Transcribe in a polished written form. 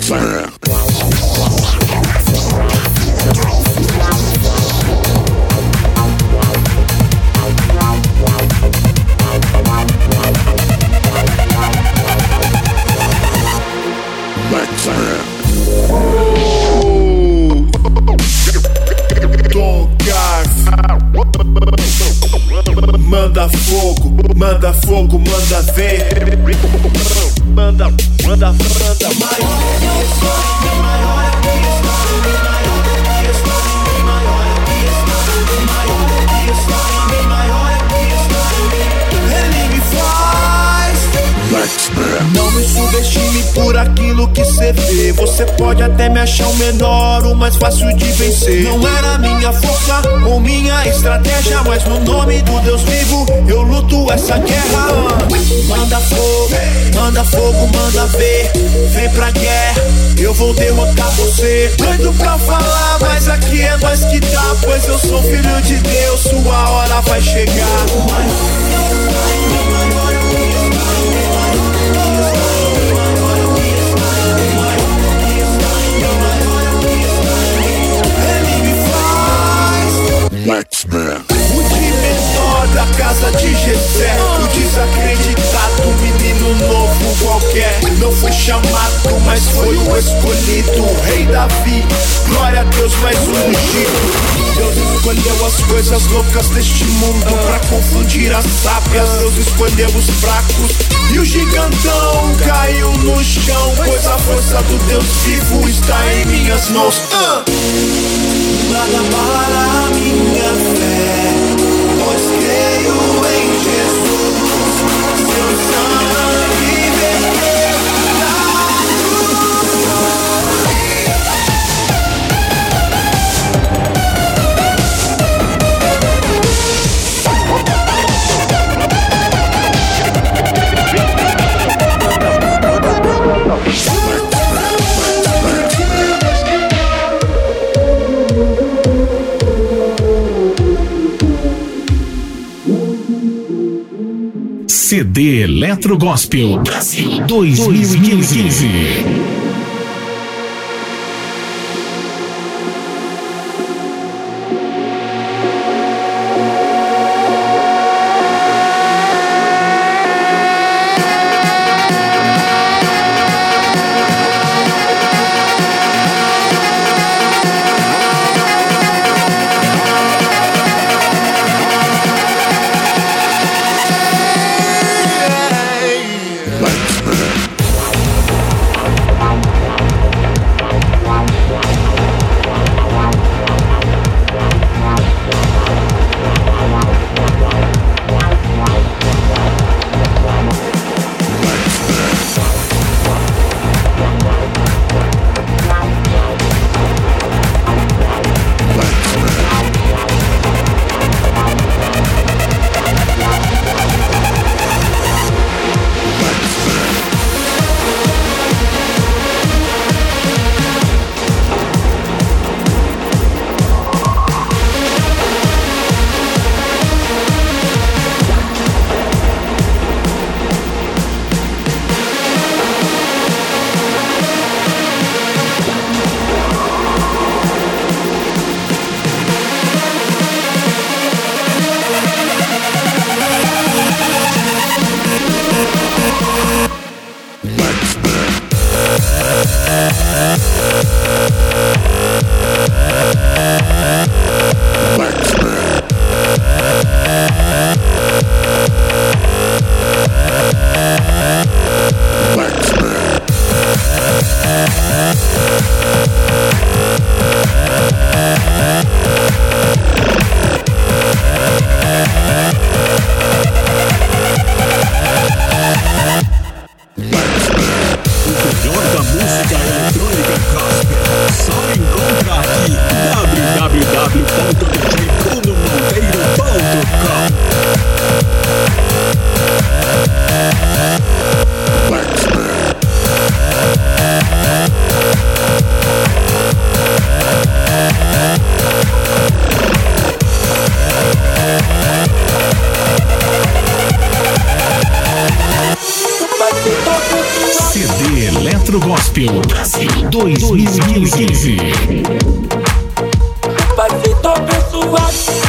Manda fogo, manda fogo, manda ver. Manda, manda, manda. Ele me faz. Não me subestime por aquilo que cê vê. Você pode até me achar o menor, o mais fácil de vencer. Não era minha força ou minha estratégia, mas no nome do Deus vivo eu luto essa guerra. Manda fogo, manda ver. Vem pra guerra, eu vou derrotar você. Doido pra falar, mas aqui é nós que dá, pois eu sou filho de Deus, sua hora vai chegar. O de menor da casa de Jessé, o desacreditado, menino novo qualquer. Não foi chamado, mas foi o escolhido, o rei Davi, glória a Deus, mais um ungido. Deus escolheu as coisas loucas deste mundo pra confundir as sábias. Deus escolheu os fracos e o gigantão caiu no chão, pois a força do Deus vivo está em minhas mãos. Nada para a minha fé, pois creio em Jesus, seu sangue verteu na CD Eletro Gospel Brasil 2015. CD Eletro Gospel. Gospel Brasil 2015. Vai ser tão abençoado.